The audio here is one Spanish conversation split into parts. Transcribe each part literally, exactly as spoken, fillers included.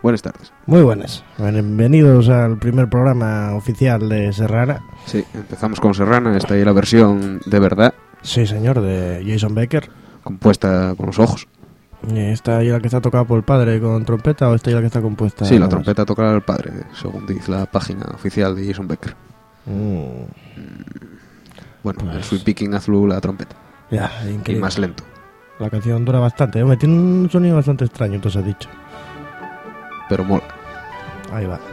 Buenas tardes. Muy buenas. Bienvenidos al primer programa oficial de Serrana. Sí, empezamos con Serrana. Esta es la versión de verdad. Sí, señor, de Jason Becker. Compuesta con los ojos. ¿Esta es la que está tocada por el padre con trompeta o esta es la que está compuesta? Sí, la trompeta tocará el padre, según dice la página oficial de Jason Becker. Mm. Bueno, Pues... el Sweet Picking Azul la trompeta. Ya, increíble. Y más lento. La canción dura bastante. Hombre, tiene un sonido bastante extraño, entonces has dicho. Pero mola. Ahí va.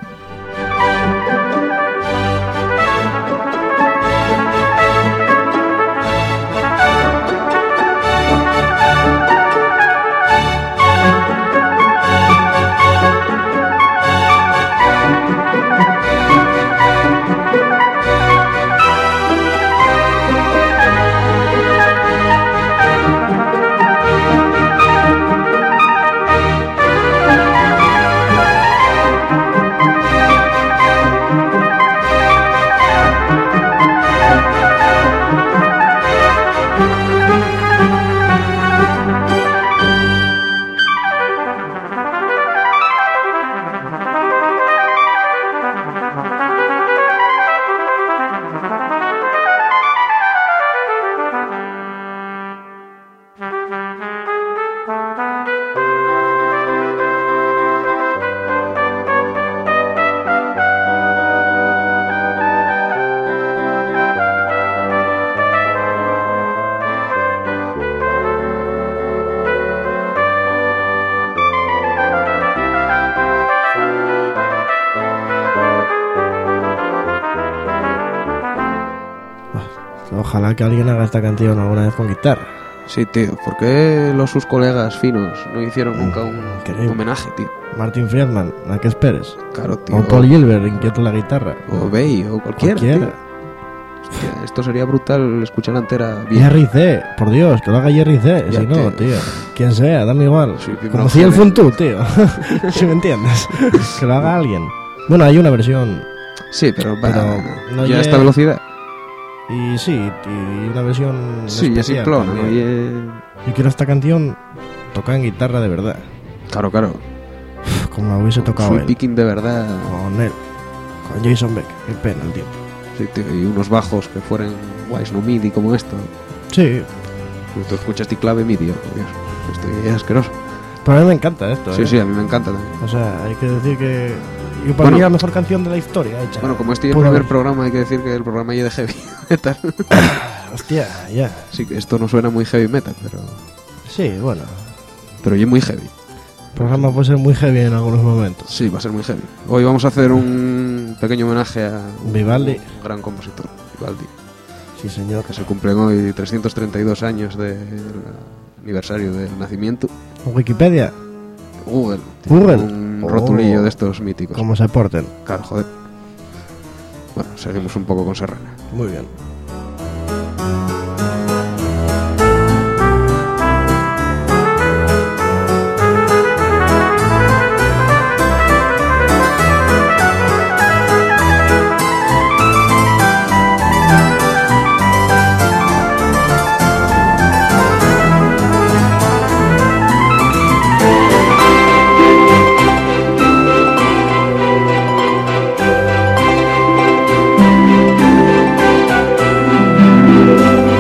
Ojalá que alguien haga esta canción alguna vez con guitarra. Sí, tío. ¿Por qué los sus colegas finos no hicieron nunca un Increíble. homenaje, tío? Martin Friedman, ¿a qué esperes? Claro, tío. O Paul Gilbert, inquieto la guitarra. O Bay, o cualquiera. Cualquiera. Tío. Hostia, esto sería brutal escucharla entera bien. Jerry C, por Dios, que lo haga Jerry C. Ya, Si no, tío. tío, quien sea, dame igual. Sí, que Como no si el joder. Funtú, tío. Si me entiendes. Que lo haga alguien. Bueno, hay una versión. Sí, pero, Pero va, no ya a lle- esta velocidad. Y sí, y una versión. Sí, ya sin especial clona, ¿no? también. Y, eh, Yo quiero esta canción tocada en guitarra de verdad. Claro, claro. Como la hubiese tocado Sweet él. Picking de verdad. Con él. Con Jason Beck. Qué pena el tiempo. Sí, tío, y unos bajos que fueran guays, no MIDI como esto. Sí, Tú escuchas ti clave MIDI, oh, por Dios. Esto es asqueroso. pero a mí me encanta esto. Sí, ¿eh? sí, a mí me encanta también. O sea, hay que decir que. Yo para Bueno. mí es la mejor canción de la historia hecha. Bueno, como este es el Puro- primer programa, hay que decir que el programa ya de heavy metal. Hostia, ya. Sí, que esto no suena muy heavy metal, pero Sí, bueno. pero ya es muy heavy. El programa puede ser muy heavy en algunos momentos. Sí, va a ser muy heavy. Hoy vamos a hacer un pequeño homenaje a un Vivaldi. un gran compositor, Vivaldi, Sí, señor. que se cumplen hoy trescientos treinta y dos años del aniversario del nacimiento. Wikipedia, Google. Google. Un Oh. rotulillo de estos míticos. cómo se porten. Claro, joder. Bueno, seguimos un poco con Serrana. Muy bien. Thank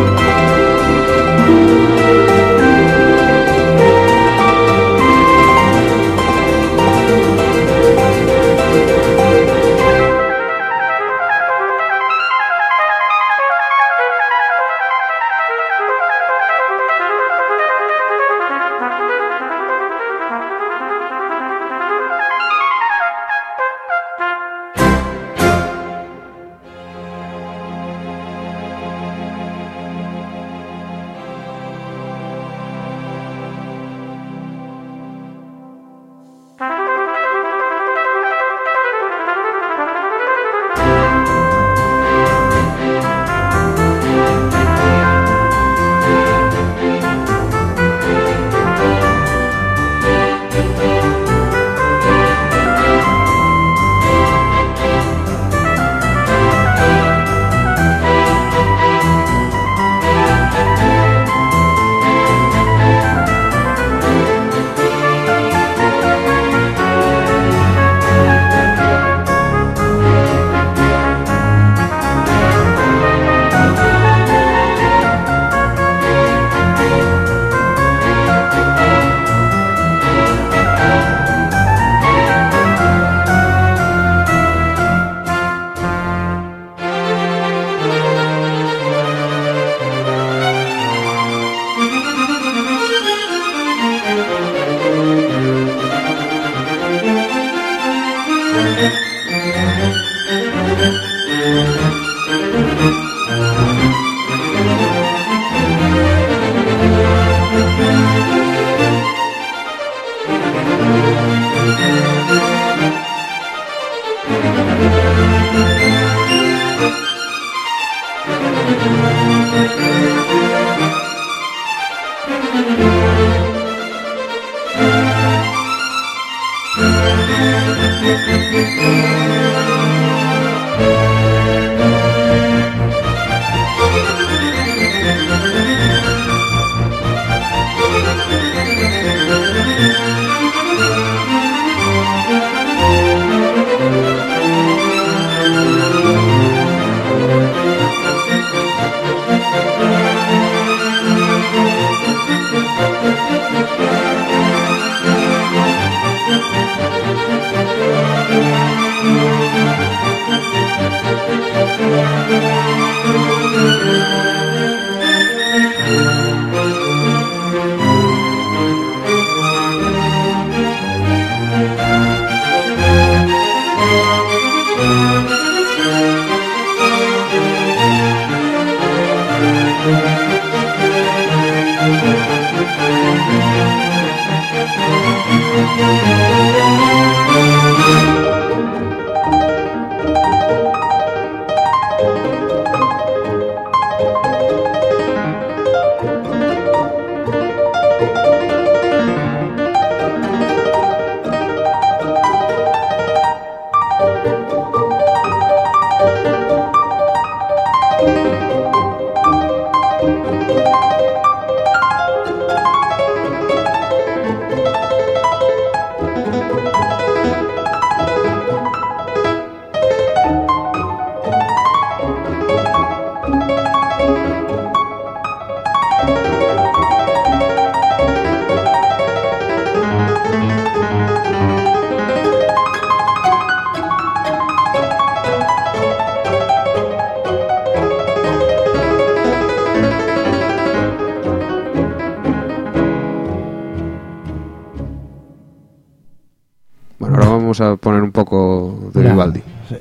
A poner un poco de Ya, Vivaldi. sí.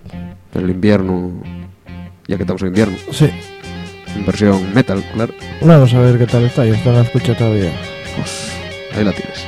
El invierno, ya que estamos en invierno. Sí. En versión metal, claro. Vamos a ver qué tal está. Yo esto no la escucho todavía. Pues ahí la tienes.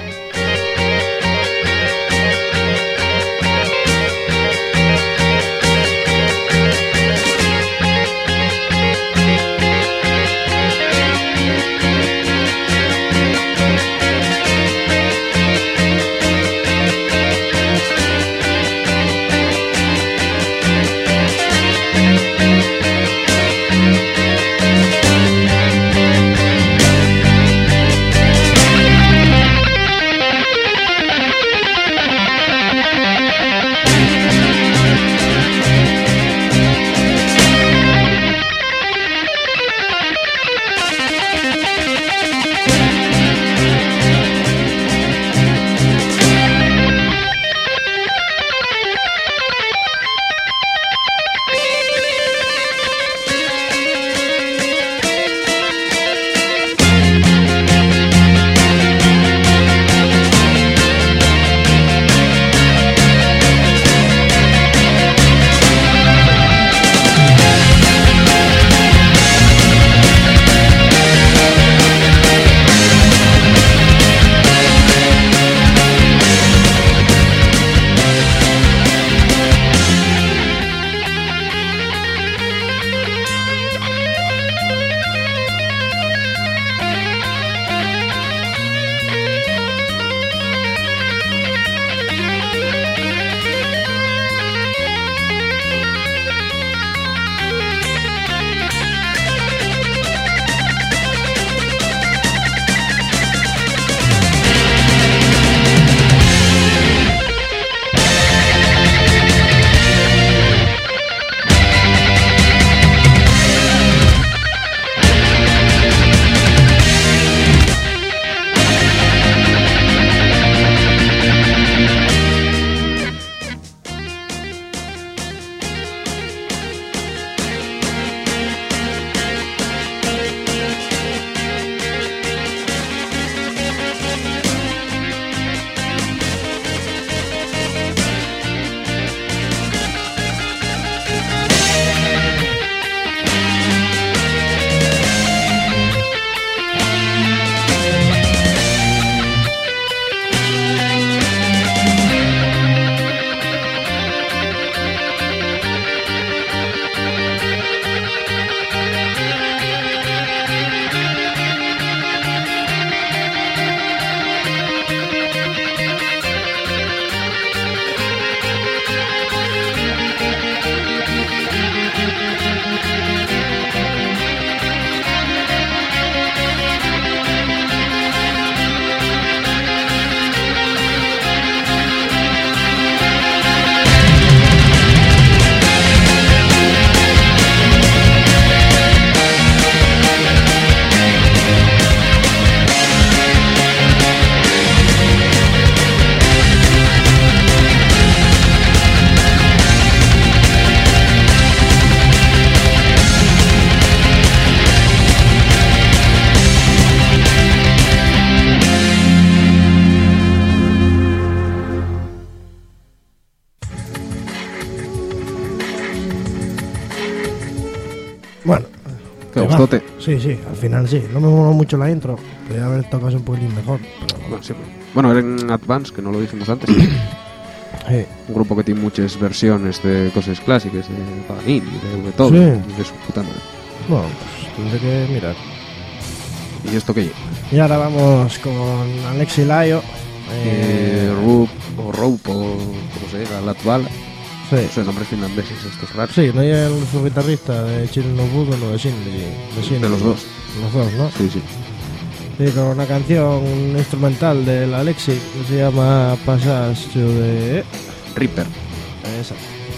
Bueno, ¿Te gustote? Sí, sí, al final sí. No me mola mucho la intro. Podría haber tocado un poquitín mejor. Pero... Bueno, sí, bueno, era en Advance, que no lo dijimos antes. Sí. Un grupo que tiene muchas versiones de cosas clásicas, de Paganini, de Beethoven, Sí. de su puta madre. Bueno, pues tendré que mirar. ¿Y esto qué? Y ahora vamos con Alexi Laio. Eh, Eh, Rup o Rope o como se diga, Latvala. sí. No sé, nombres finlandeses estos raros. Sí, no hay el su guitarrista de Chile No Budo, no de Shindy. De, Shindy. De los dos. Los dos, ¿no? Sí, sí. Sí, con una canción instrumental del Alexi que se llama Passage to the... Reaper. Esa.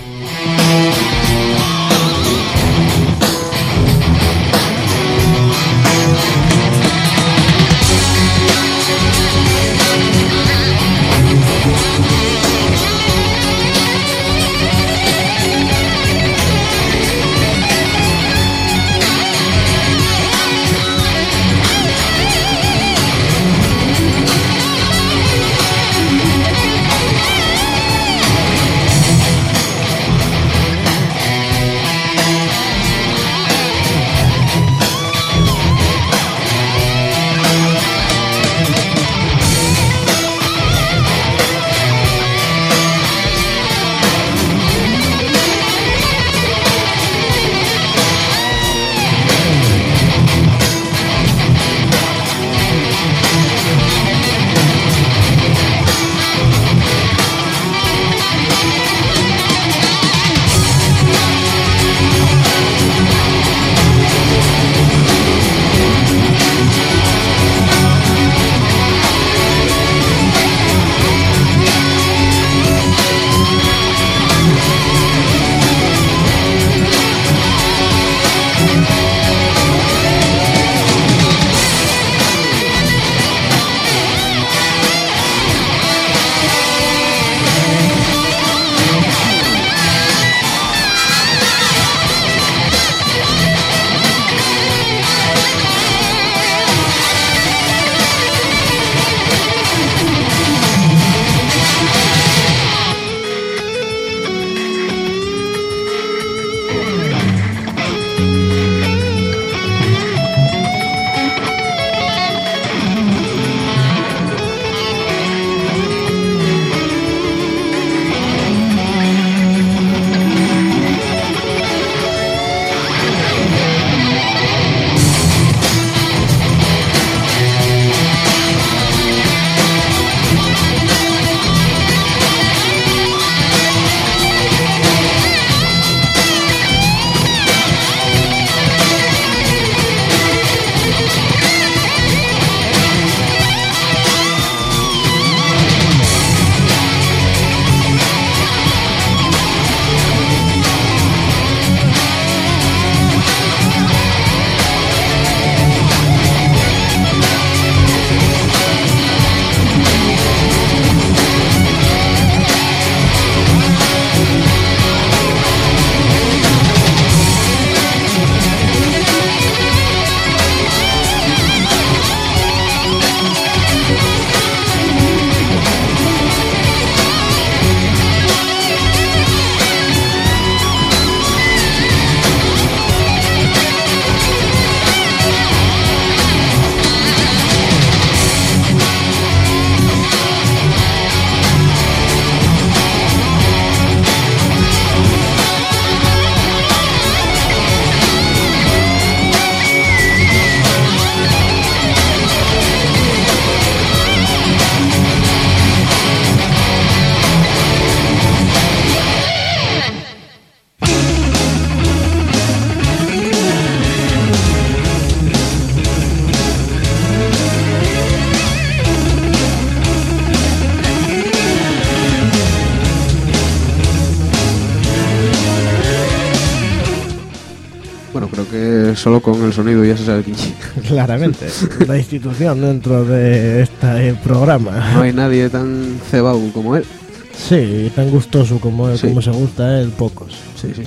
Solo con el sonido ya se sabe quién. Claramente, la institución dentro de este programa. No hay nadie tan cebado como él. Sí, tan gustoso como él, Sí. como se gusta a él, pocos. Sí, sí.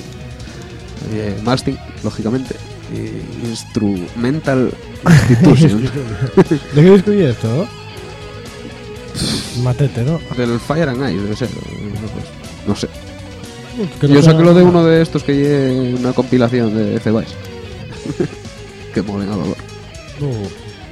Eh, Masting, lógicamente. Y Instrumental Institution. ¿De qué disco es esto? Matete, ¿no? Del Fire and Ice, debe ser. No sé. Que no Yo sea- saqué lo de uno de estos que lleve una compilación de C-Vice. que molen a dolor. Uh.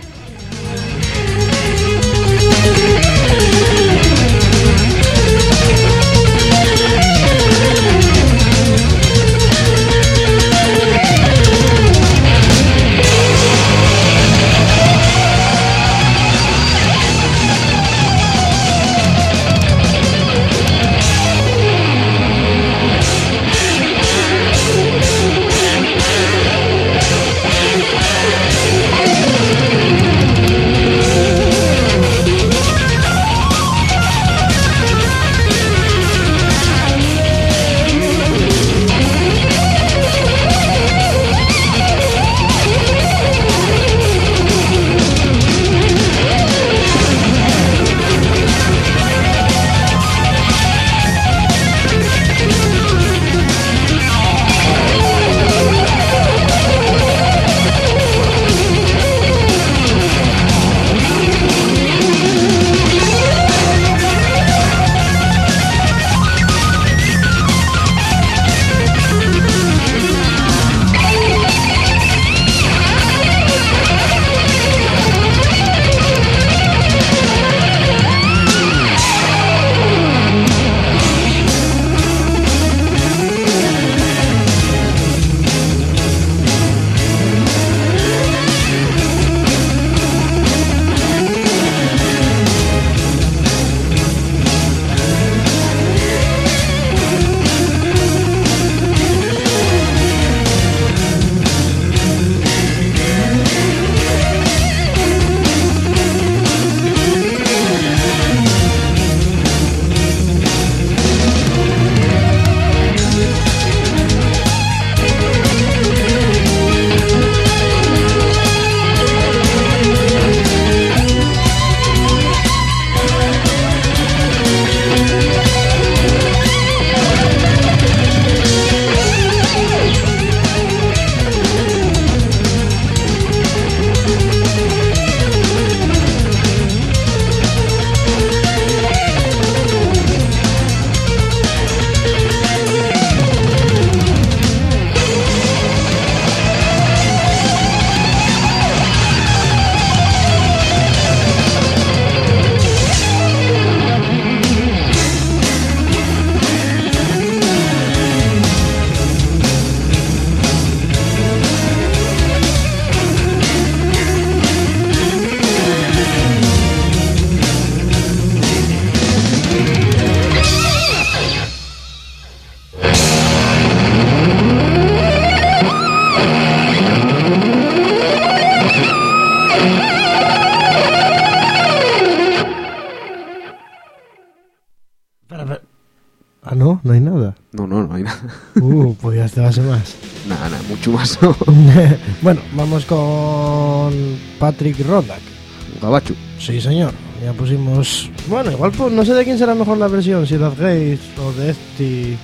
no, no hay nada. No, no, no hay nada. Uh, pues ya te vas a más. Nada, nada, mucho más no. Bueno, vamos con Patrick Rothbard. Gabacho. Sí, señor. Ya pusimos... Bueno, igual pues, no sé de quién será mejor la versión, si de Gates o de este...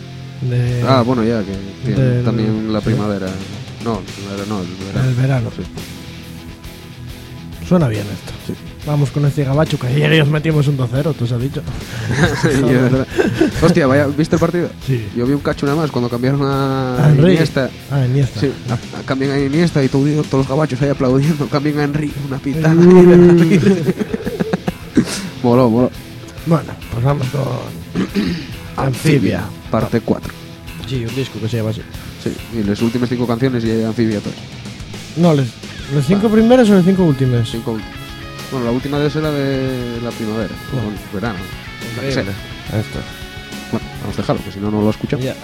De... Ah, bueno, ya, que tiene del... también la primavera. No, primavera no, el verano. El verano. Sí. Suena bien esto. Sí. Vamos con este Gabacho, que ayer ellos metimos un dos cero, tú se has dicho. Sí, es verdad. Hostia, vaya, ¿viste el partido? Sí. Yo vi un cacho nada más cuando cambiaron a, a Iniesta. Ah, Iniesta. Sí, a, a, cambian a Iniesta y todo, todos los gabachos ahí aplaudiendo. Cambian a Henry, una pitana. Moló, moló. Bueno, pues vamos con Amphibia, parte cuatro. Sí, un disco que se llama así. Sí, y las últimas cinco canciones y hay Amphibia todas. No, les, ¿las cinco ah. primeras o las cinco últimas? Cinco últimas. Bueno, la última de esa era de la primavera, bueno. o el verano. Increíble. Esto. Bueno, vamos a dejarlo, que si no, no lo escuchamos. Ya.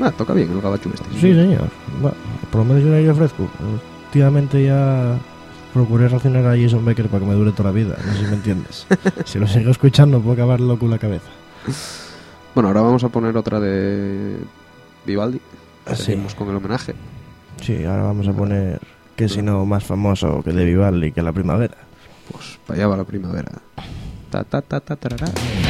Ah, toca bien el gabacho este. Sí, señor. Bueno, por lo menos yo le ofrezco. Últimamente ya procuré racionar a Jason Becker para que me dure toda la vida. No sé si me entiendes. Si lo sigo escuchando puedo acabar loco en la cabeza. Bueno, ahora vamos a poner otra de Vivaldi. Sí. Seguimos con el homenaje. Sí, ahora vamos a poner, que si no, más famoso que de Vivaldi, que la primavera. Pues para allá va la primavera. Ta ta ta ta tarará.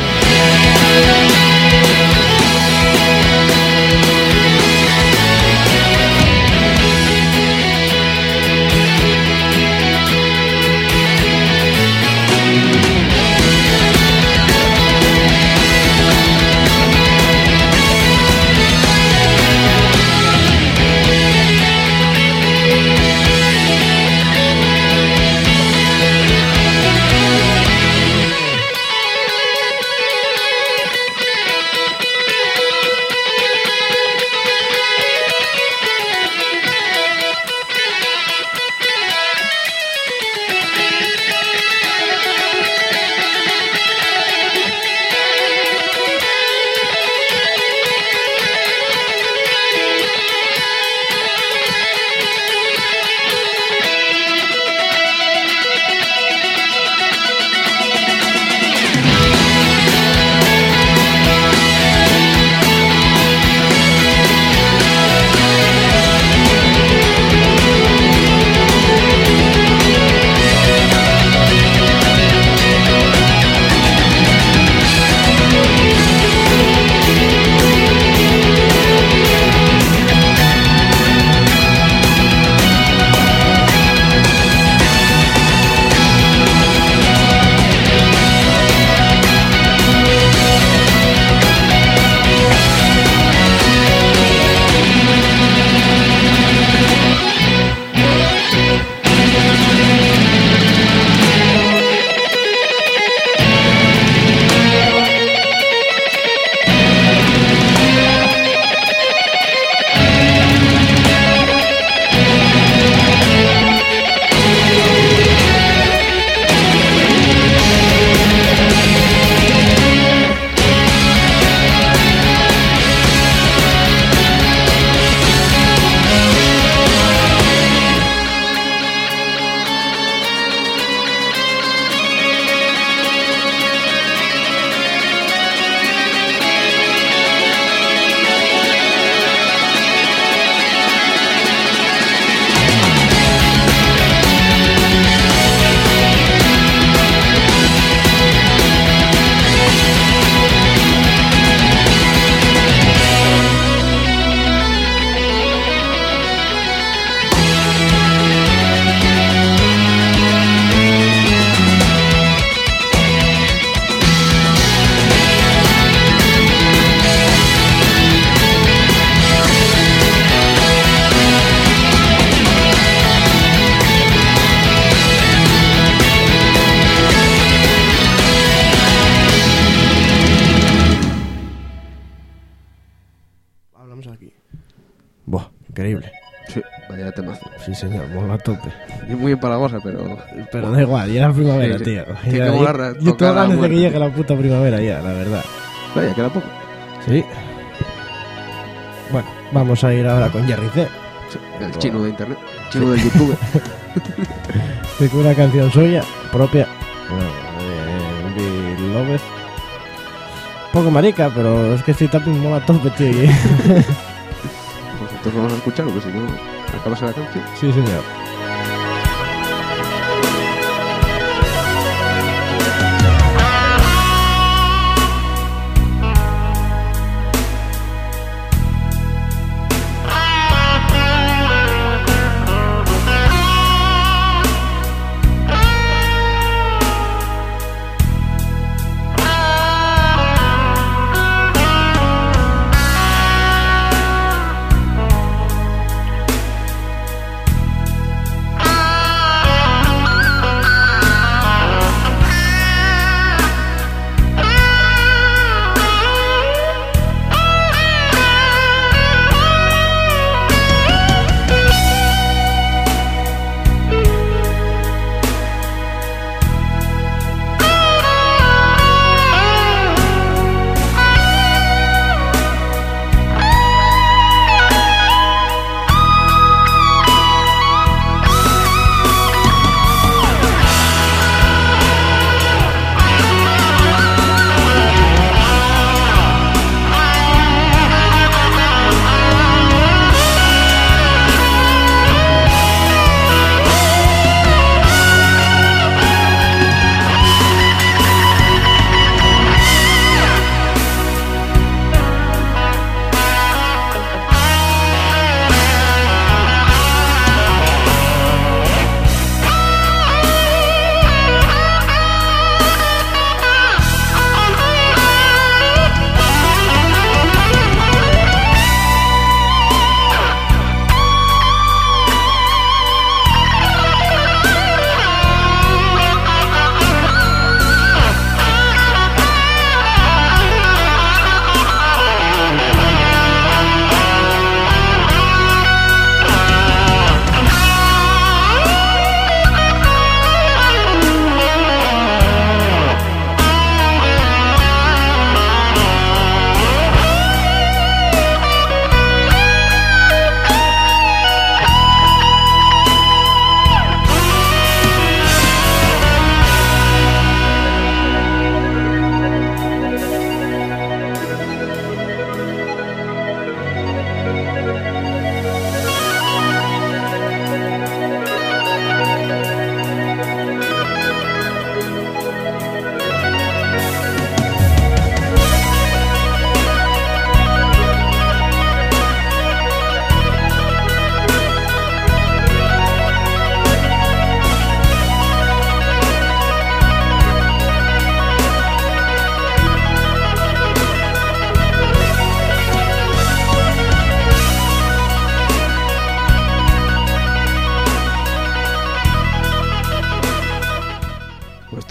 Increíble. Sí, vaya temazo. Sí, señor, mola a tope. Y muy empalagosa, pero... Pero da igual, ya es primavera, Sí, sí. tío. Tiene Ya- que molar, yo- tocar yo tengo la ganas de que muerte. llegue la puta primavera ya, la verdad. Vaya, queda poco. Sí. Bueno, vamos a ir ahora con Jerry C. Sí, el chino de internet. El chino del YouTube. Que con una canción suya, propia. Bueno, de Bill López. Poco marica, pero es que este tapping mola a tope, tío. y- Pues entonces vamos a escucharlo, que si no, acabas la canción. Sí, señor.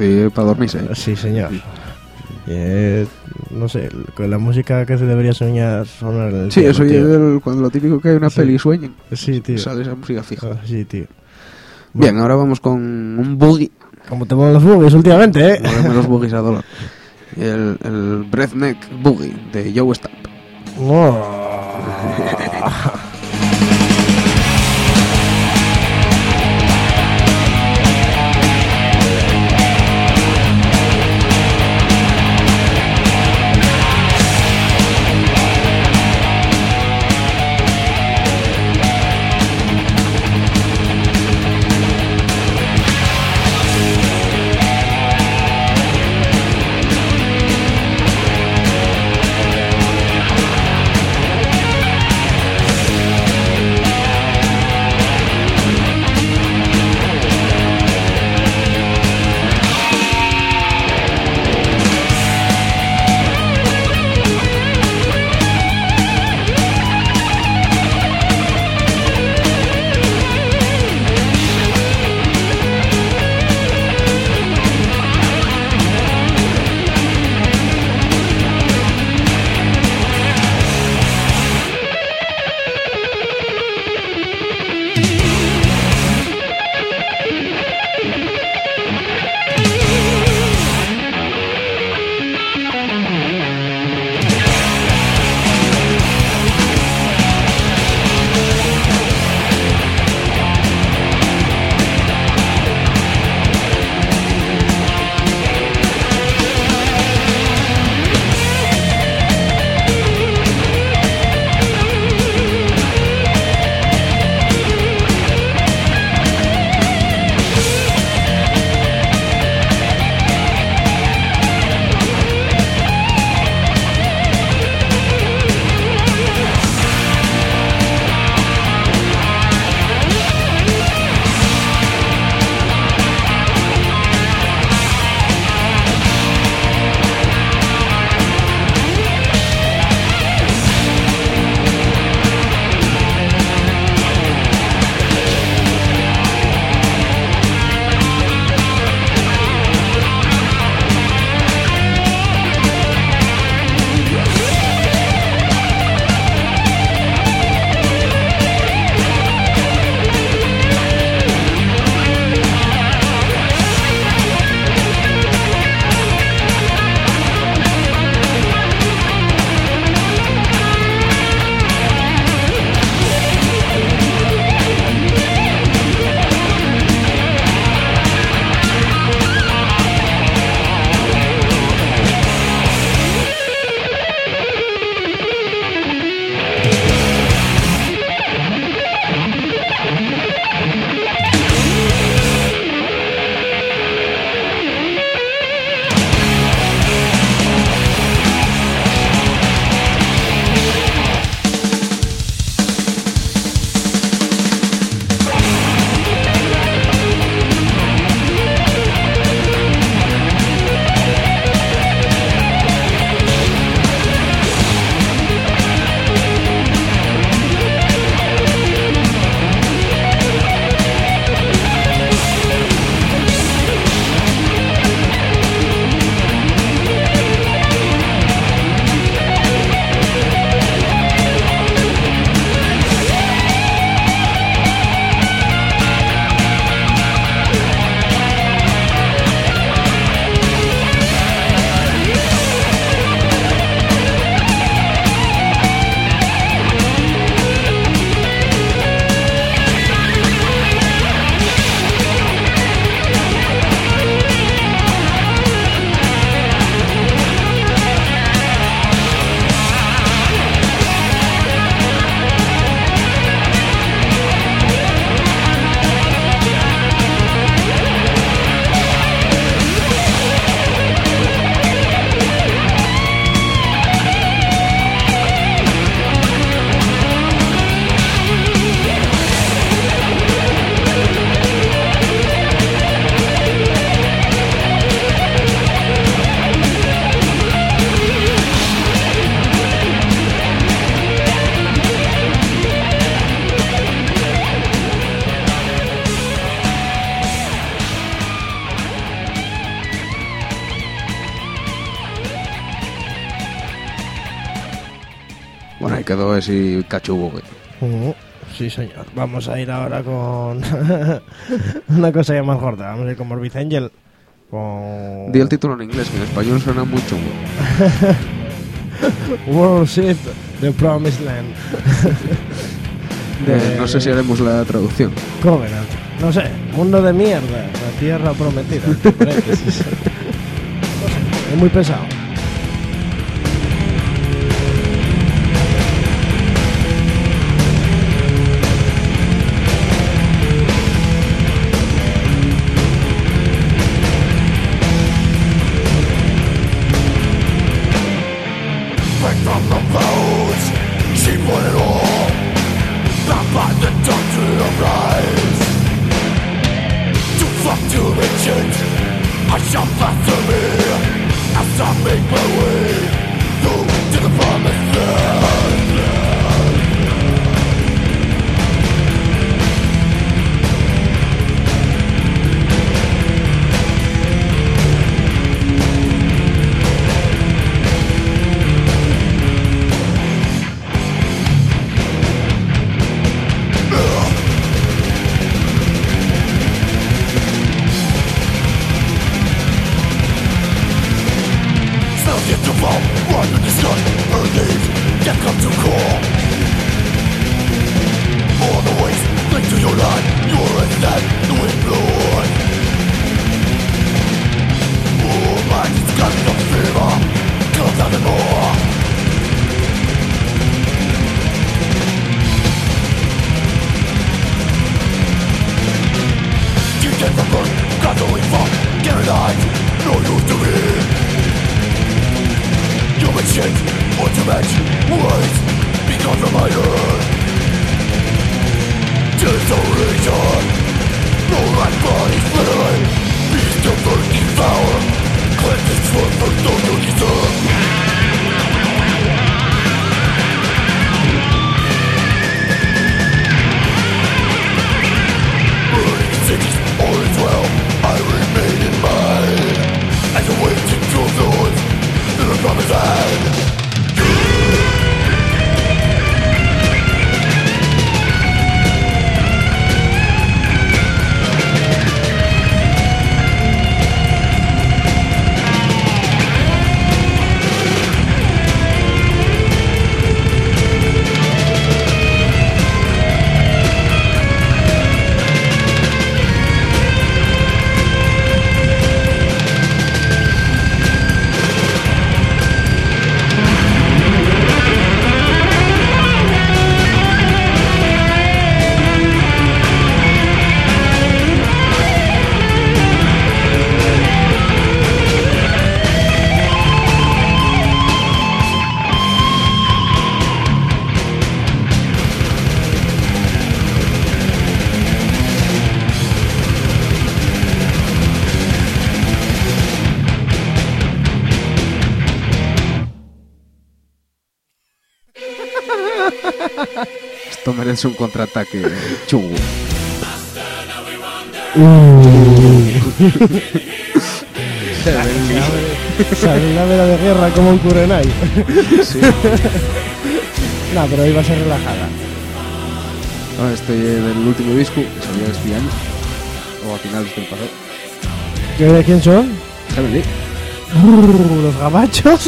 Sí, para dormirse. Sí, señor. Eh, no sé, con la música que se debería soñar sonar en el Sí, cielo, eso tío. es el- cuando lo típico que hay una Sí. peli y sueñen. Sí, tío. Sale esa música fija. Ah, sí, tío. Bien, ahora vamos con un boogie. Como te ponen los bugs últimamente, ¿eh? Movemos los boogies a dólar. El, el Breathneck Boogie de Joe Stamp. Oh. Thank quedó así cachugo, güey. Uh, sí, señor. Vamos a ir ahora con una cosa ya más gorda. Vamos a ir con Morbid Angel. Con... Di el título en inglés, que en español suena muy chungo. Worship the Promised Land. De... No sé si haremos la traducción. Covenant. No sé, mundo de mierda. La tierra prometida. Paréntesis. No sé, es muy pesado. Esto merece un contraataque chungo. Uh. Sale la vela de guerra como un Kurenai. Sí. No, pero iba a ser relajada. Ahora estoy en el último disco que salió este año, o a finales del pasado. ¿Qué de quién son? Heaven Lee. Uh, los gabachos.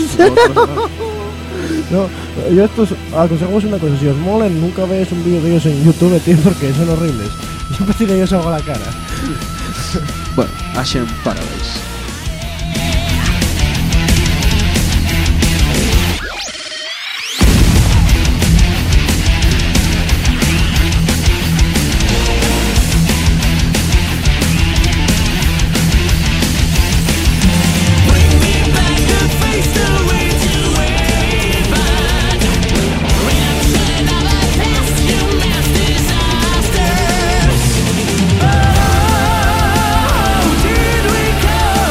No, yo estos aconsejamos una cosa, si os molen, nunca veáis un vídeo de ellos en YouTube, tío, porque son horribles. Siempre tiene ellos algo a la cara. Bueno, Ashen Paradise. Oh, did we come?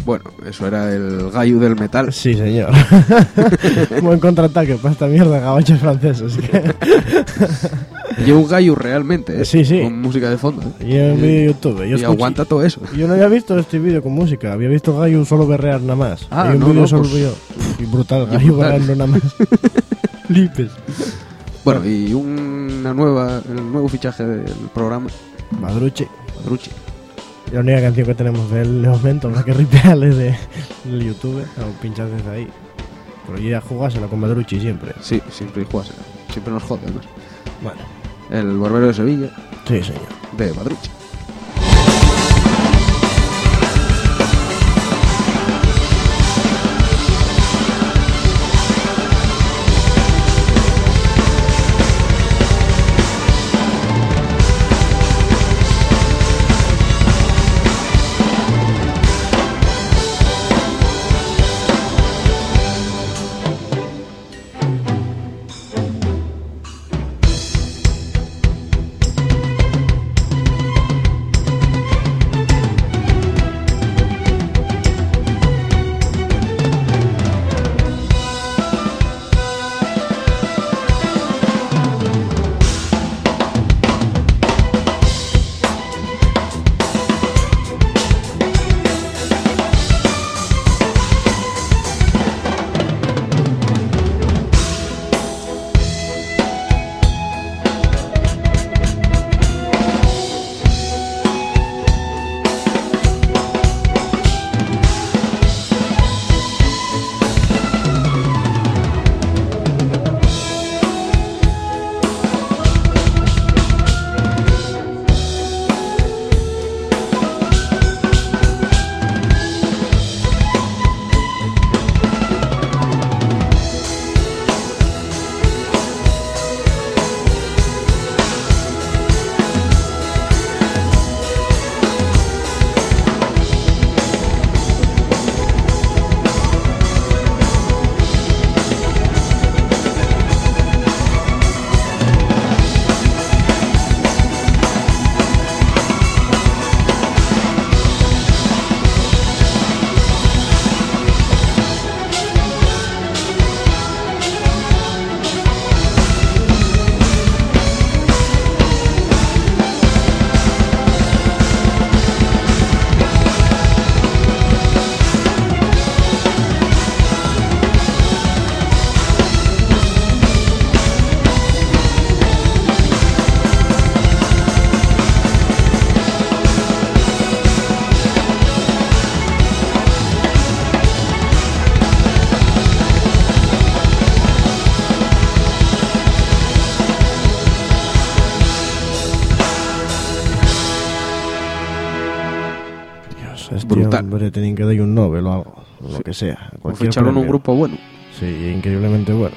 Bueno, eso era el gallo del metal. Sí, señor. Buen contraataque para esta mierda, gabachos franceses. Que... Lleva un gallo realmente, ¿eh? Sí, sí. Con música de fondo. ¿eh? Y en vídeo de YouTube. Yo y escuché... aguanta todo eso. Yo no había visto este vídeo con música, había visto gallo solo berrear nada más. Ah, y un no, vídeo no, solo pues... yo. Y brutal, y gallo brutal. berreando nada más. Lipes. Bueno, y una nueva, el nuevo fichaje del programa, Madrucci. Madrucci. Y la única canción que tenemos de él en el momento, la que ripeale de, del YouTube, o pinchas desde ahí. Pero yo ya jugásela con Madrucci siempre. Sí, siempre jugásela. Siempre nos jode, además. Bueno. El Barbero de Sevilla. Sí, señor. De Madrucci. Este brutal. hombre tenían que darle un Nobel o algo, lo Sí. que sea. O Cualquier ficharlo en un premio. grupo bueno. Sí, increíblemente bueno.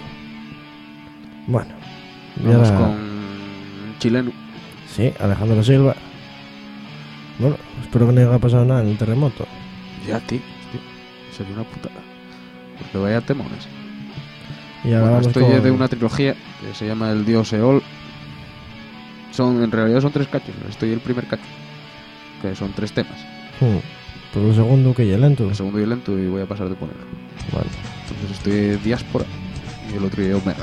Bueno, y Vamos ahora- con un chileno. Sí, Alejandro Silva. Bueno, espero que no haya pasado nada en el terremoto. Ya, tío. Hostia, sería una putada. Porque vaya temones. Y ahora Bueno, vamos esto con... es de una trilogía que se llama El Dios Eol. Son, en realidad son tres cachos. Estoy el primer cacho. Que son tres temas. Hmm. Por el segundo que ya lento. El segundo y el lento y voy a pasar de ponerlo. Vale. Entonces estoy Diáspora y el otro es Omega.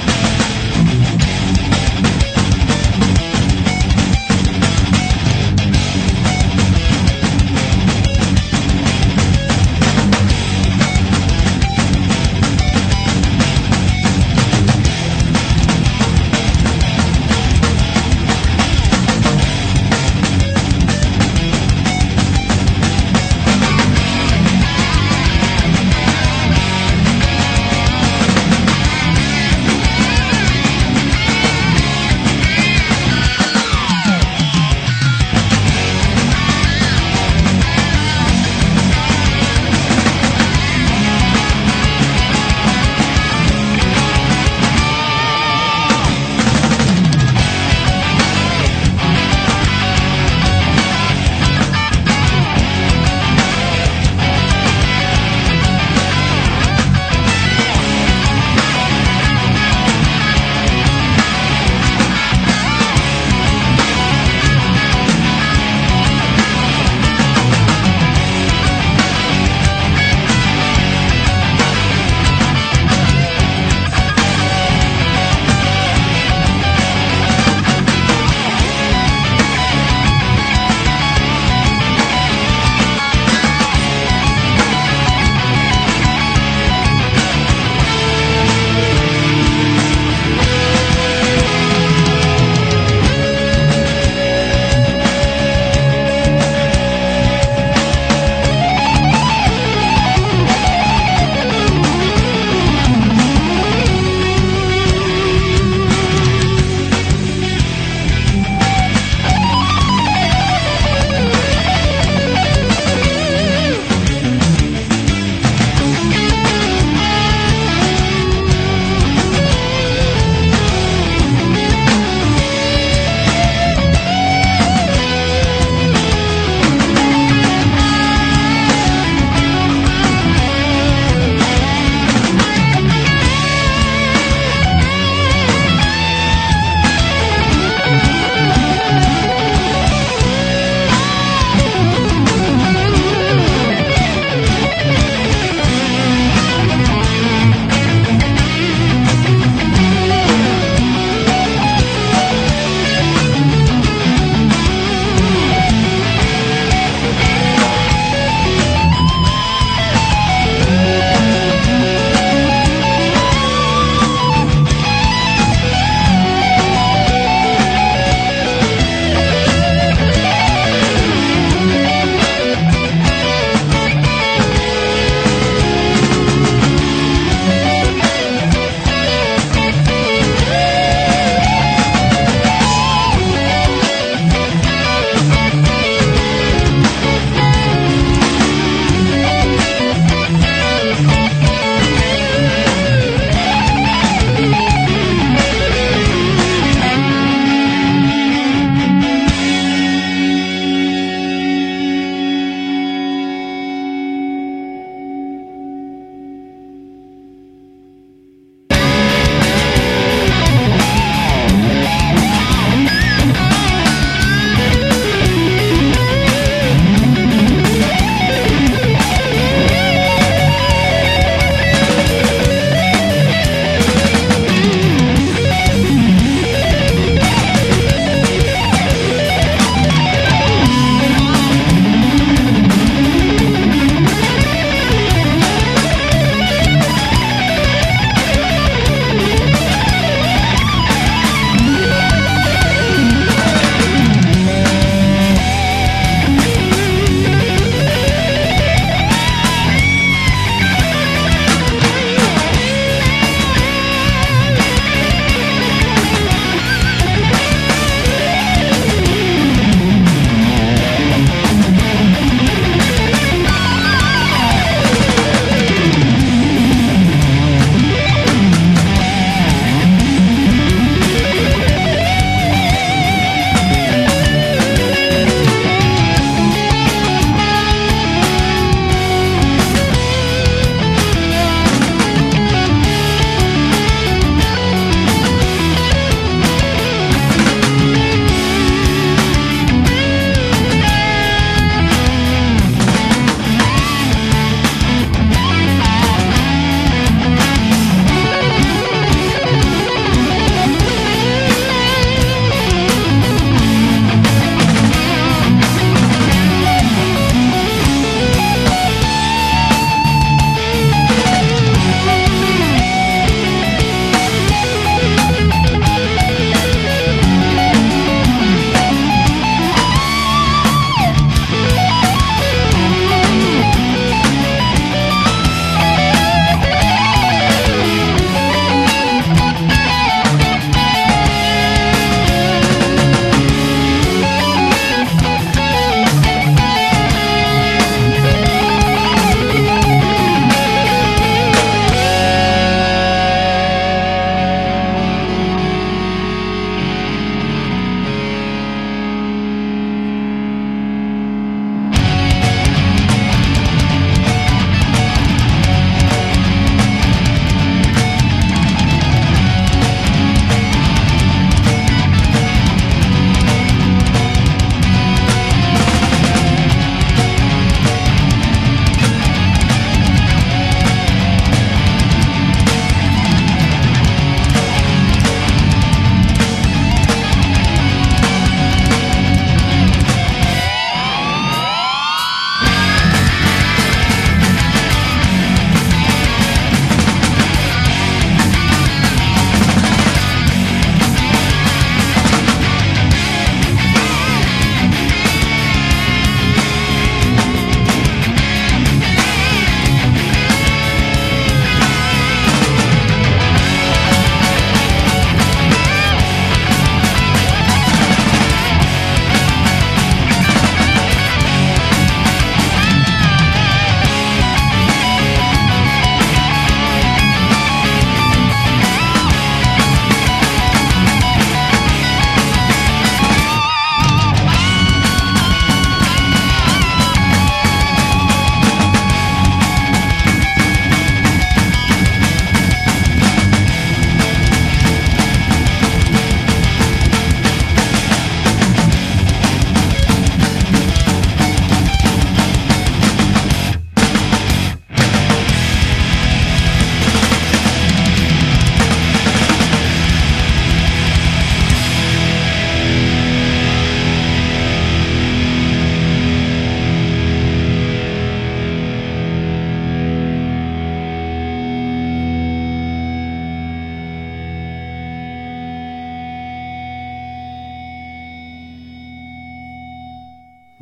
Thank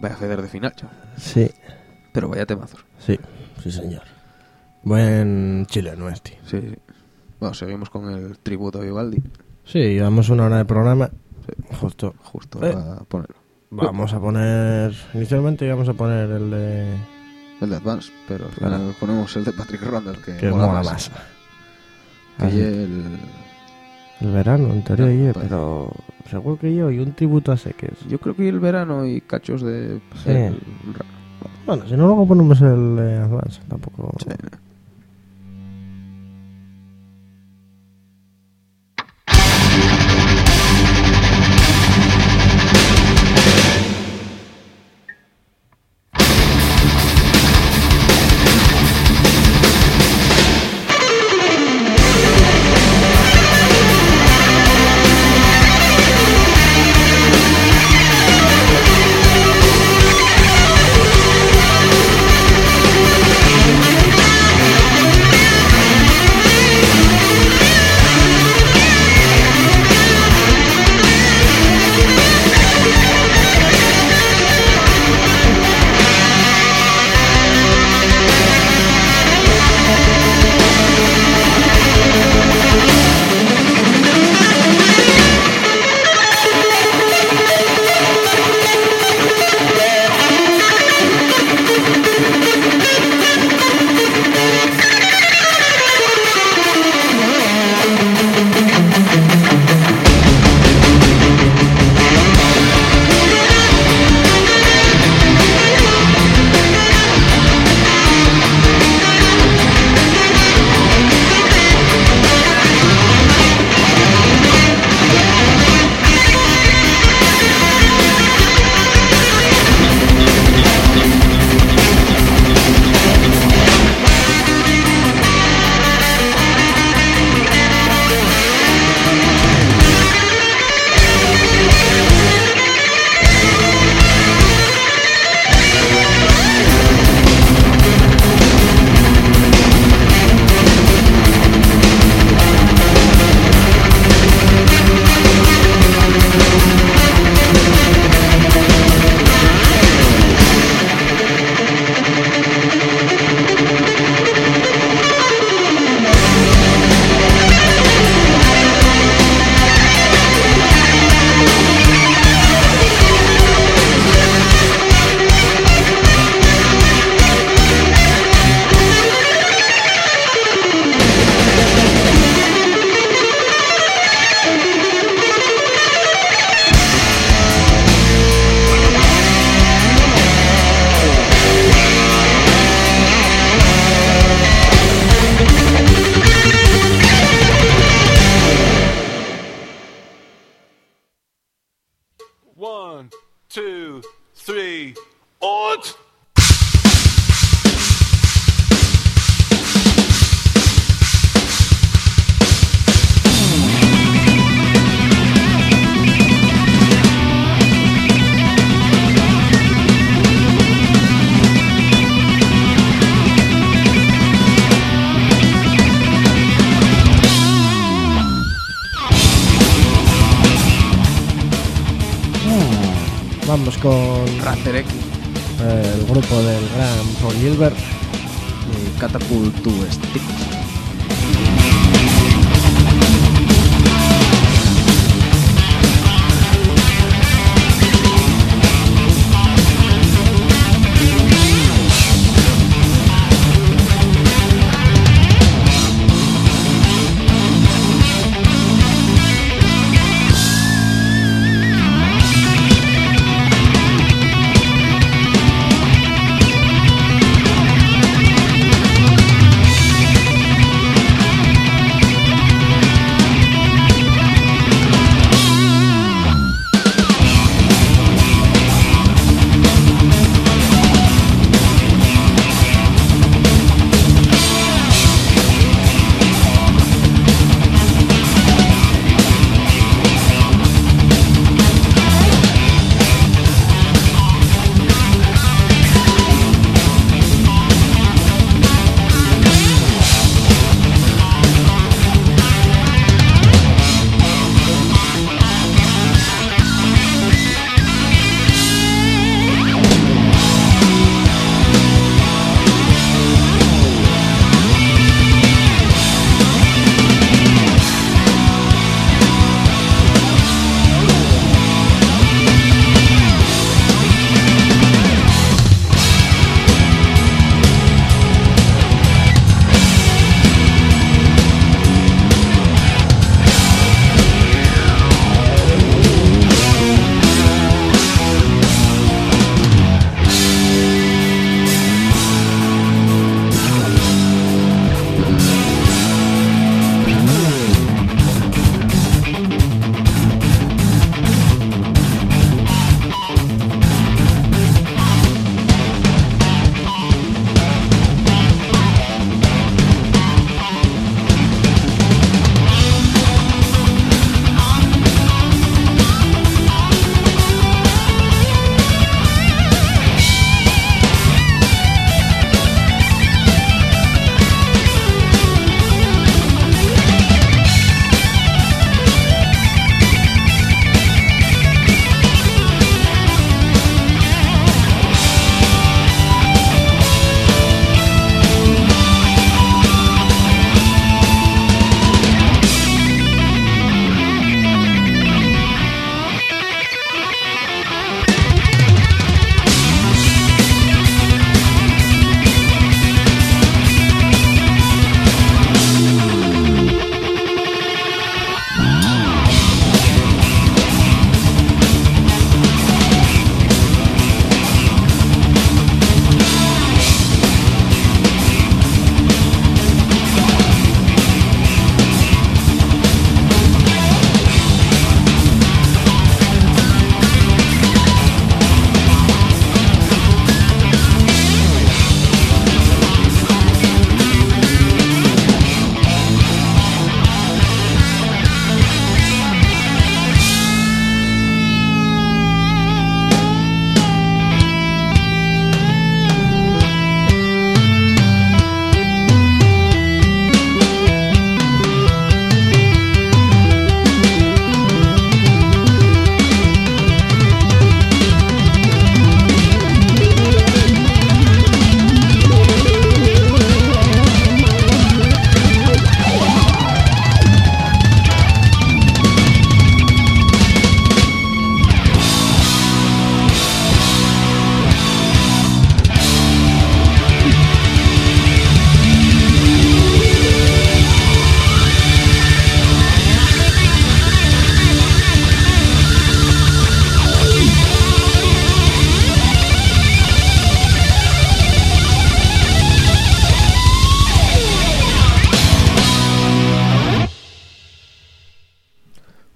Vaya feder de final, chaval. Sí, Pero vaya temazos. sí, sí señor. Buen chileno este. Sí, sí. Bueno, seguimos con el tributo a Vivaldi. Sí, llevamos una hora de programa. Sí. Justo. Justo Eh. para ponerlo. Vamos a poner... Inicialmente íbamos a poner el de... El de Advance, pero al Claro. final ponemos el de Patrick Randall, que, Que mola, mola más. más. Que Así. el... El verano, en teoría, Claro, ye, pues. pero... Seguro que yo y un tributo a Seques. Yo creo que el verano y cachos de... Sí. el- Bueno, si no, luego ponemos el de Advance. Tampoco... Sí. One, two, three, und! Vamos con Ratherek el grupo del gran Paul Gilbert. y Catapult to Sticks. Thank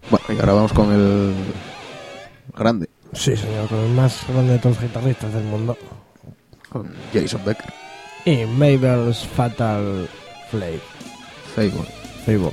Bueno, y ahora vamos con el grande, Sí, señor, con el más grande de todos los guitarristas del mundo. con Jason Becker, Y Mabel's Fatal Fable. Fable. Fable.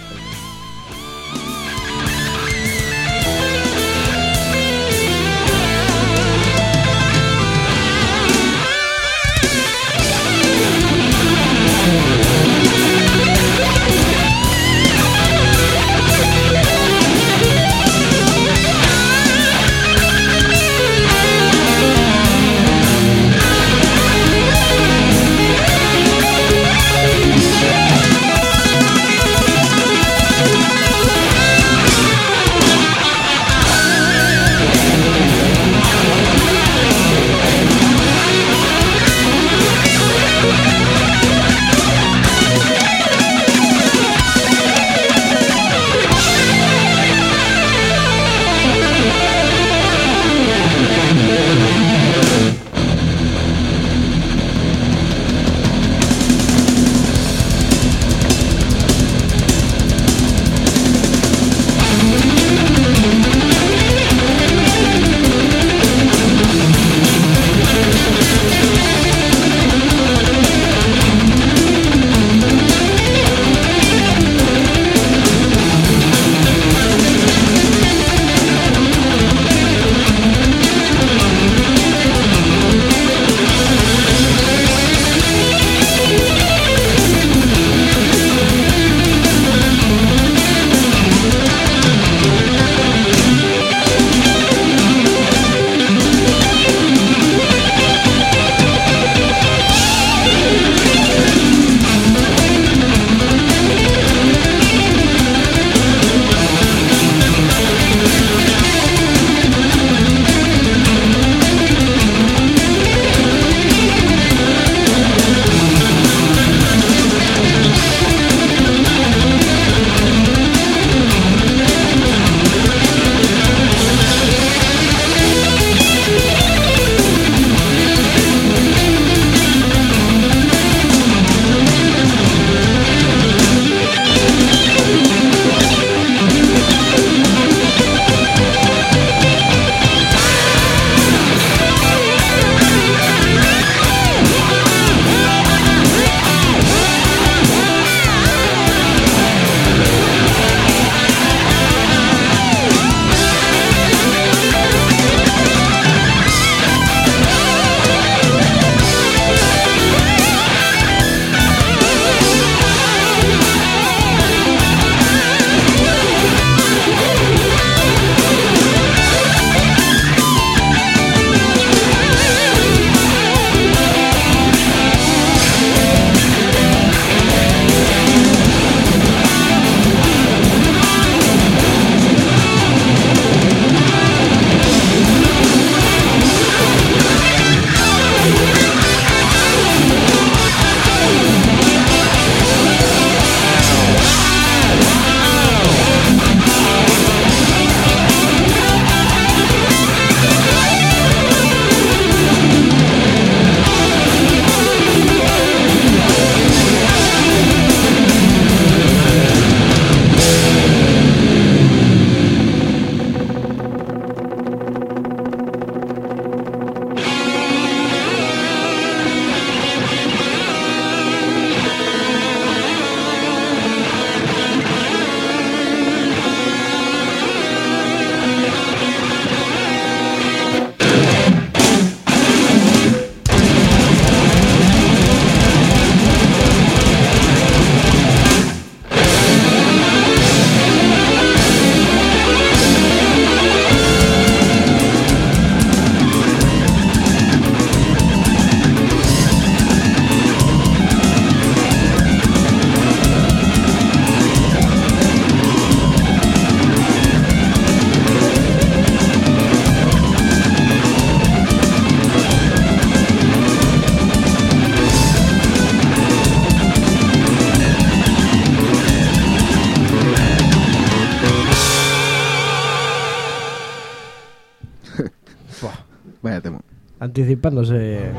Vaya tema. Anticipándose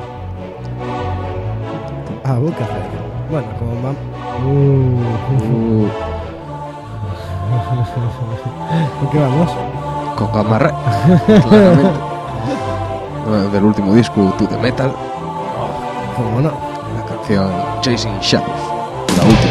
a Buckethead. Bueno, como mam... Uh, Uh, ¿Por qué vamos? Con Gamma Ray, claramente. Eh, Del último disco, To The Metal, ¿Cómo no? la canción Chasing Shadows, la última.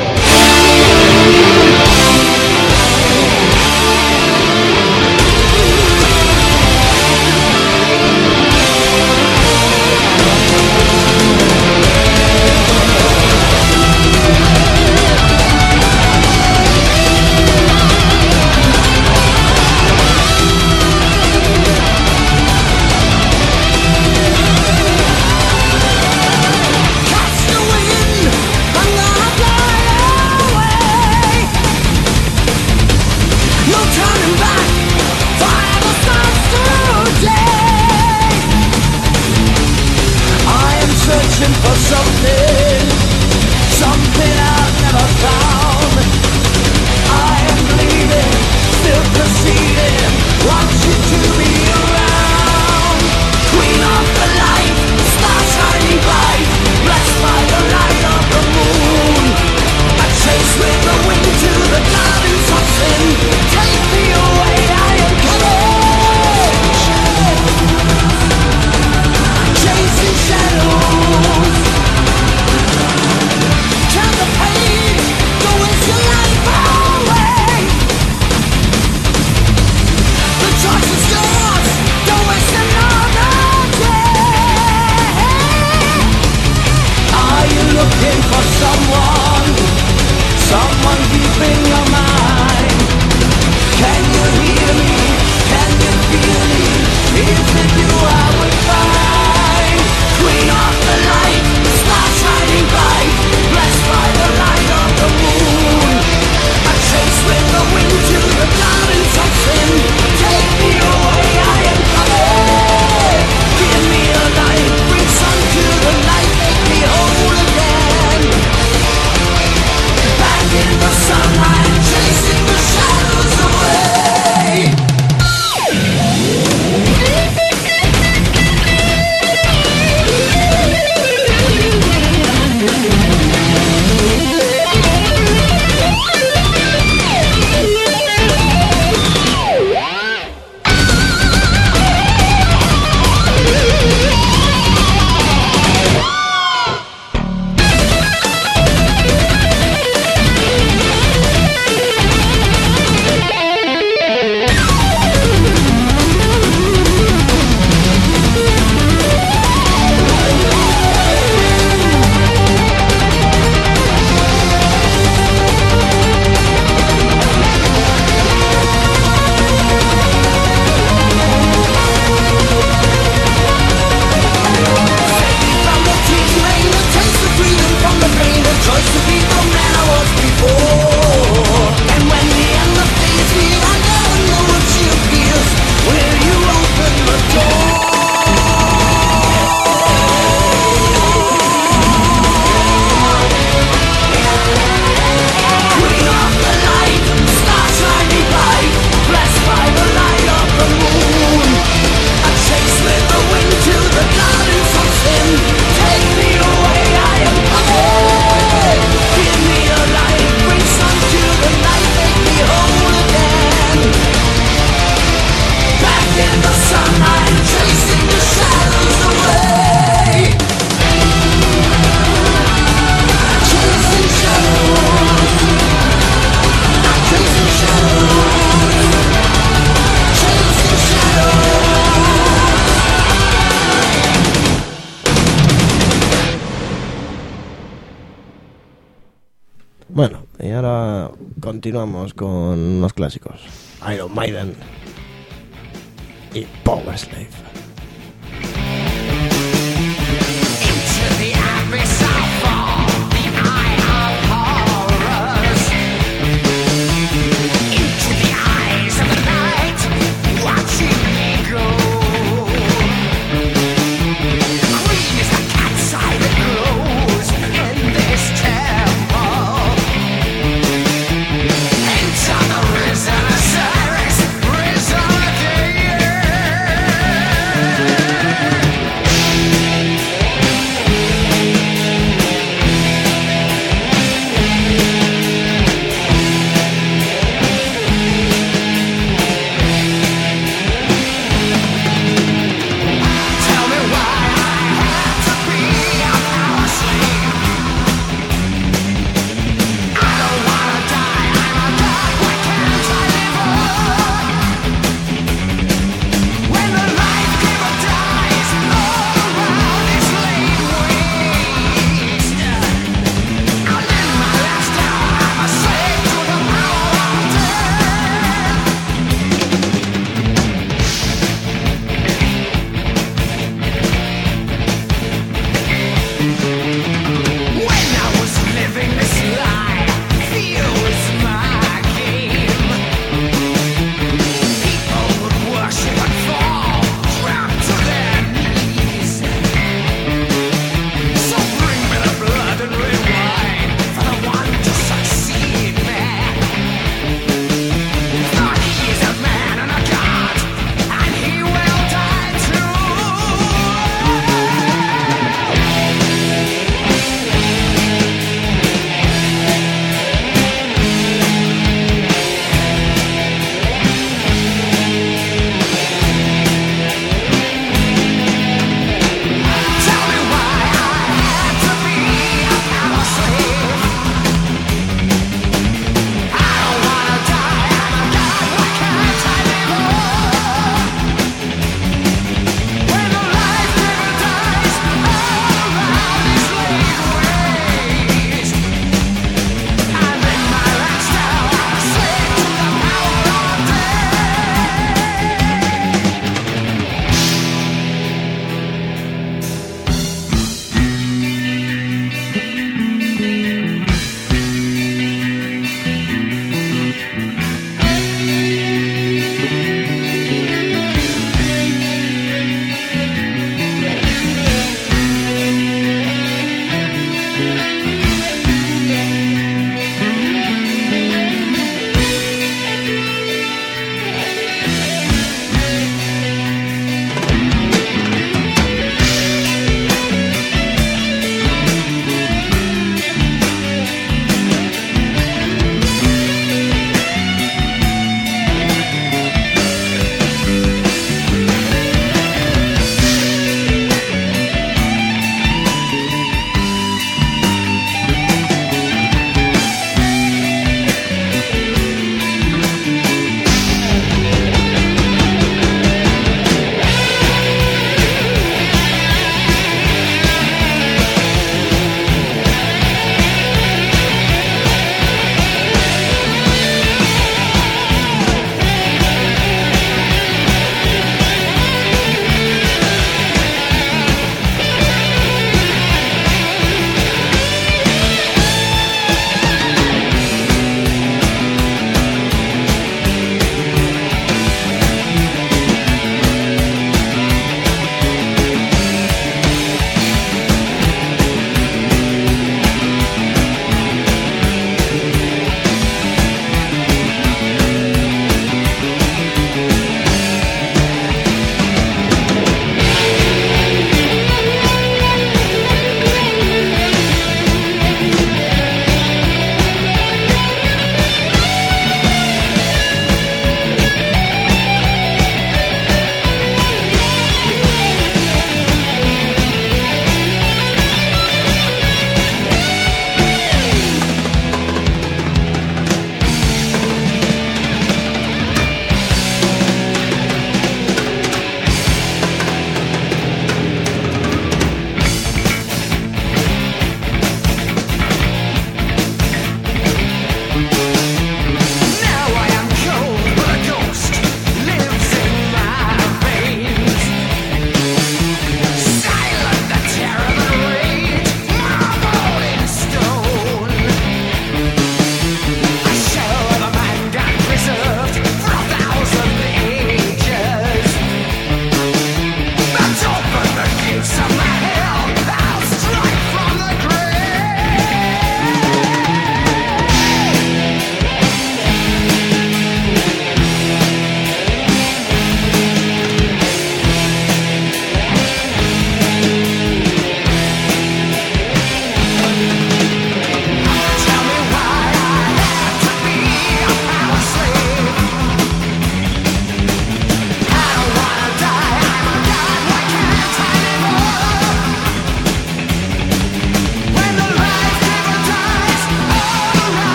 Bueno, y ahora continuamos con unos clásicos. Iron Maiden y Power Slave. Enter the risen Osiris, risen again.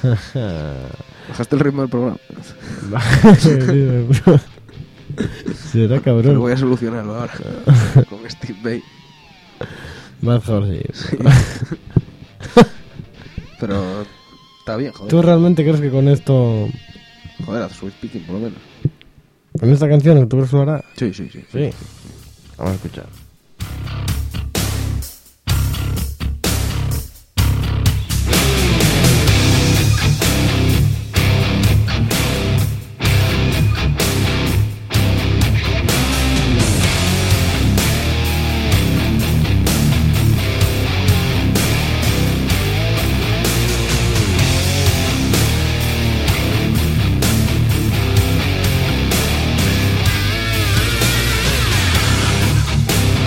Bajaste el ritmo del programa. Será cabrón. Pero voy a solucionarlo ahora. Con Steve Bay. Mejor sí. Pero está bien, joder. ¿Tú realmente crees que con esto, Joder, haz Sweet Speaking por lo menos. con esta canción, tú crees que lo hará? Sí, sí, sí. Sí. Vamos a escuchar. Thank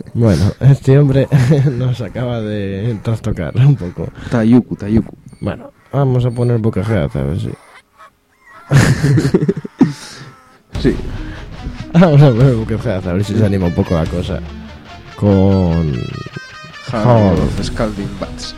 Bueno, este hombre nos acaba de trastocar un poco. Tayuku, Tayuku. Bueno, vamos a poner bocajeadas, a ver si... Sí. Vamos a poner bocajeadas, a ver si se anima un poco la cosa. Con... Hard of Scalding Bats.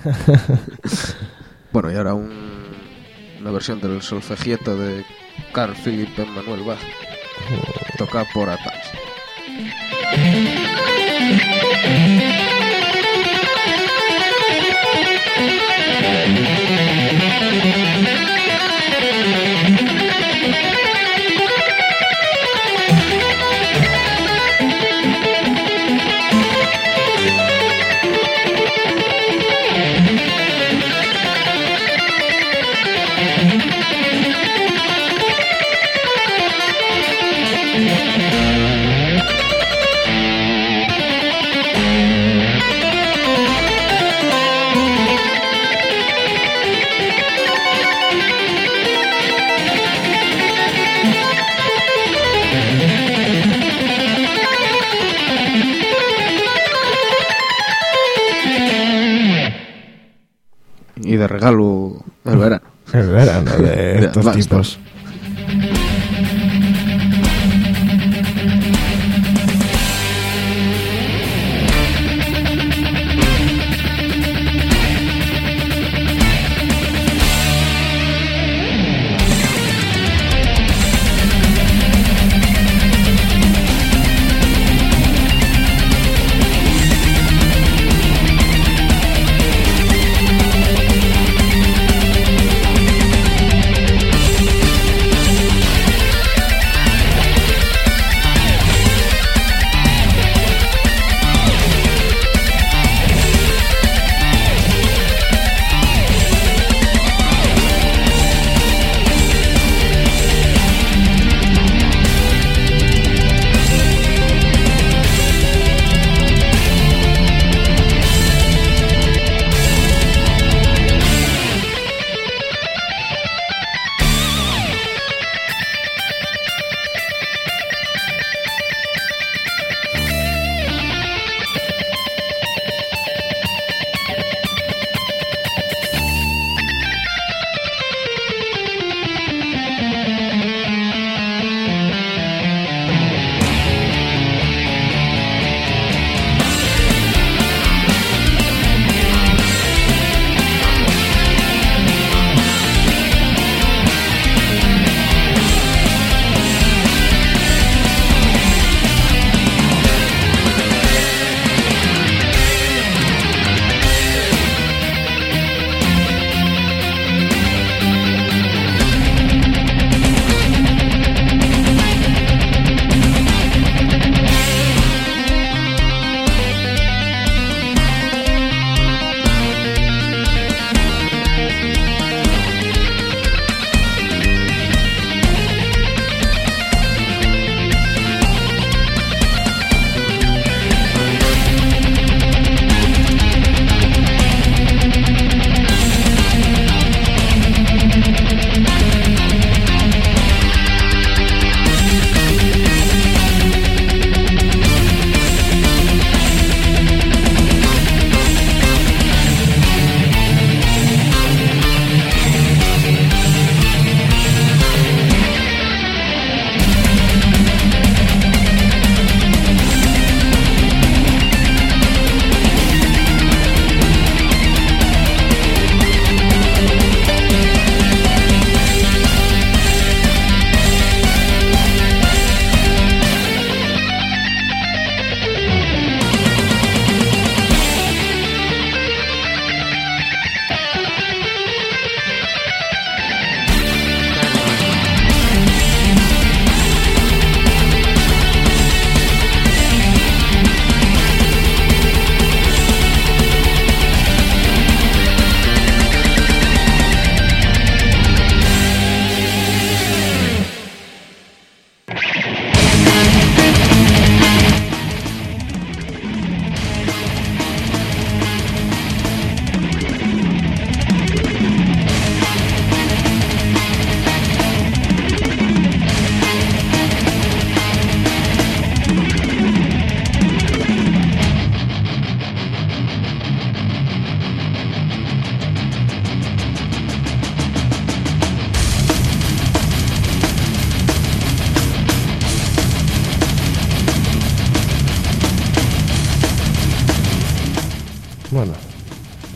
Bueno, y ahora un, una versión del solfegieto de Carl Philipp Emanuel Bach, tocada por Atals. Y de regalo el verano. El verano de estos Basta. tipos.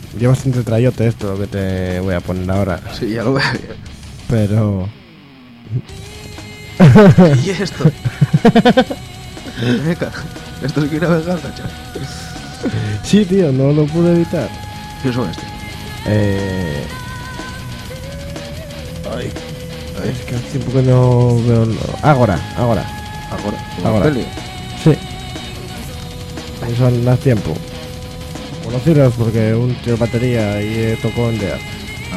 Lleva bastante trayote esto lo que te voy a poner ahora. Sí, ya lo veo. Pero... ¿Y esto? Meca, esto es que una venganza, chaval. Sí, tío, no lo pude evitar. ¿Qué son este? Eh... Ay, ay, es que hace tiempo que no veo... Ahora, ahora. Ahora. Ahora. Peli. Sí. Eso no hace tiempo. Conocidos porque un tío batería y eh, tocó en Death.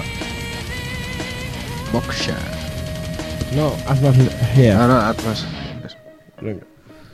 Moksha. No, Atlas Here. Ah, no, Atlas. Eso. Venga.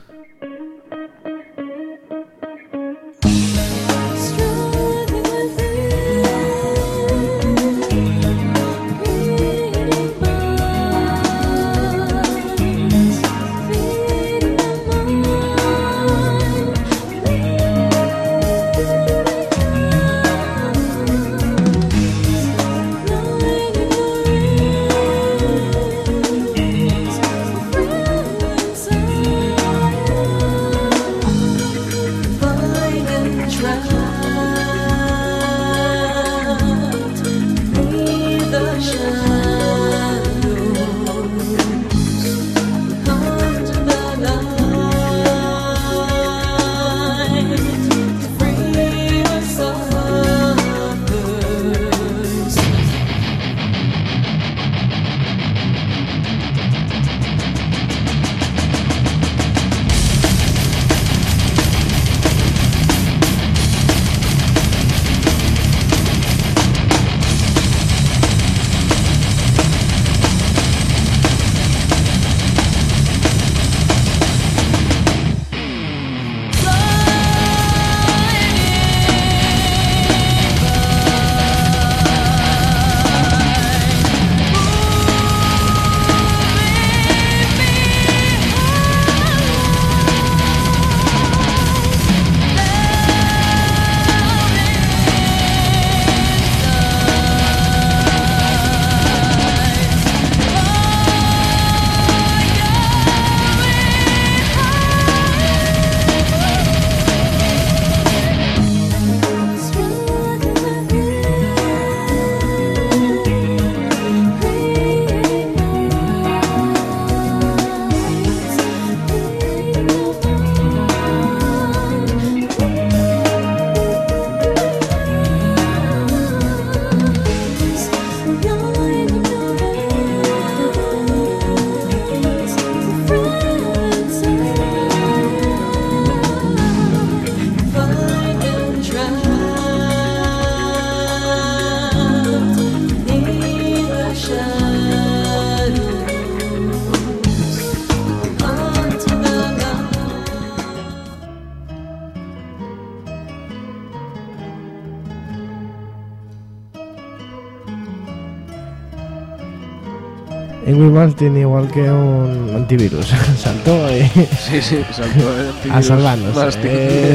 Ingrid Malmsteen, igual que un antivirus, saltó y... Sí, sí, saltó el antivirus. A salvarnos. Malmsteen.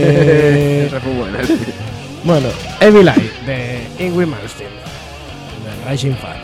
Eh... Esa fue buena, sí. Bueno, Evil Eye, de Ingrid Malmsteen, de Rising Fire.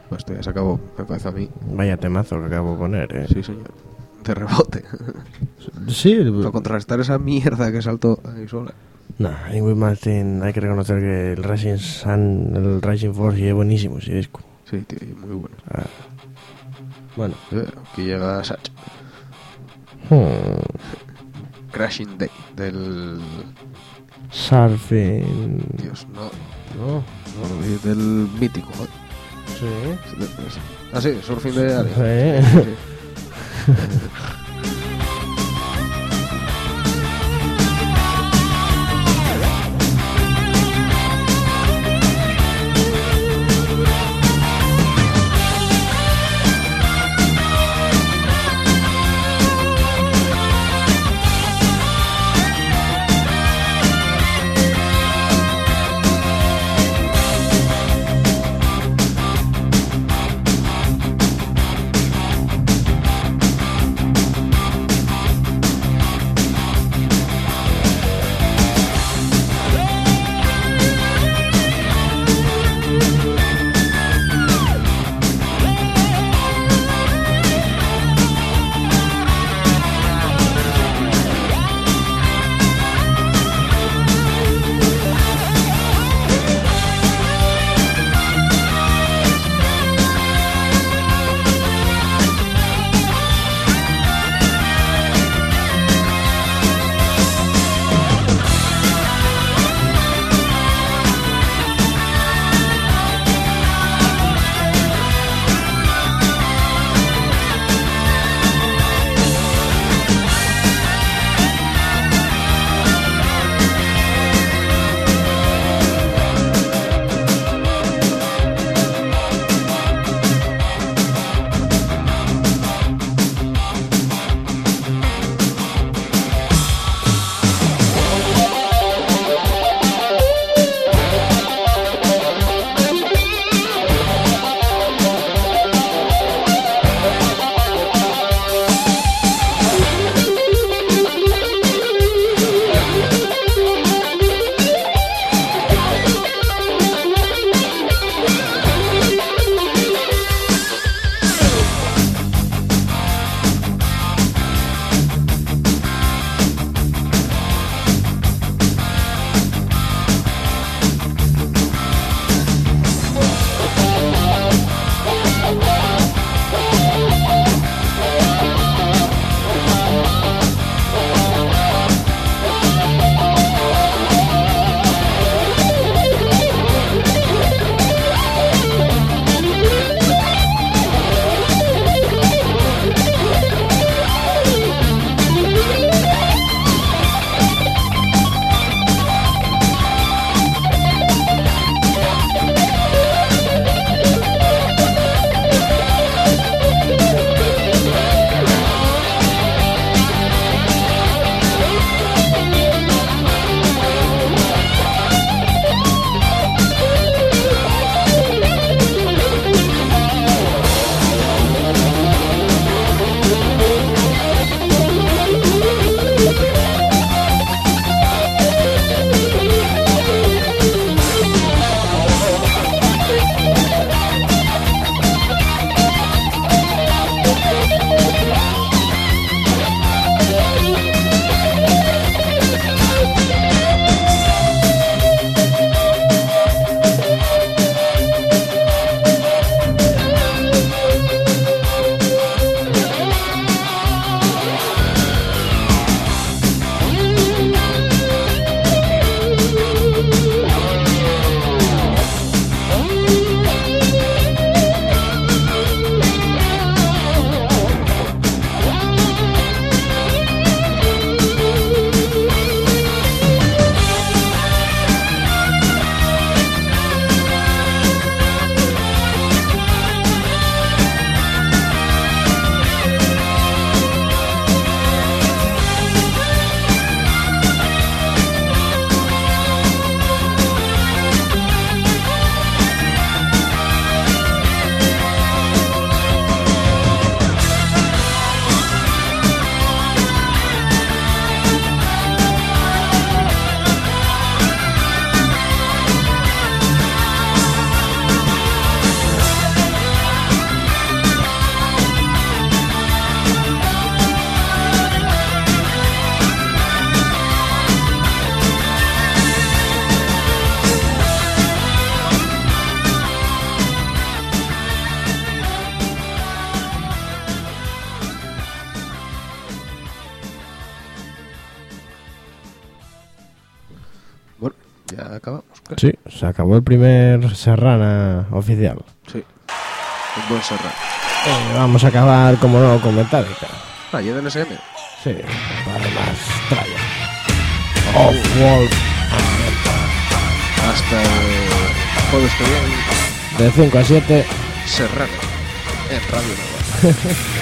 Pues esto ya se acabó, me parece a mí. Vaya temazo que acabo de poner, eh. Sí, señor. De rebote. Sí, Para contrarrestar esa mierda que saltó ahí sola. no, Ingrid Martin, hay que reconocer que el Rising Sun, el Rising Force es buenísimo ese disco. Sí, tío, y muy bueno. Ah. Bueno. Eh, aquí llega Satch. Hmm. Crashing Day del... Surfing. Dios, no. No. no y del mítico, joder. Sí. Ah, sí, Surfing de Alien. Sí. Sí, sí. ya acabamos. Claro. Sí, se acabó el primer Serrana oficial. Sí. Un buen Serrano. Eh, vamos a acabar, como no, con Metallica. Ah, y en S M. Sí, para más tralla. Off-Wolf. Hasta el jueves que viene. De cinco a siete. Serrano. En Radio Nova.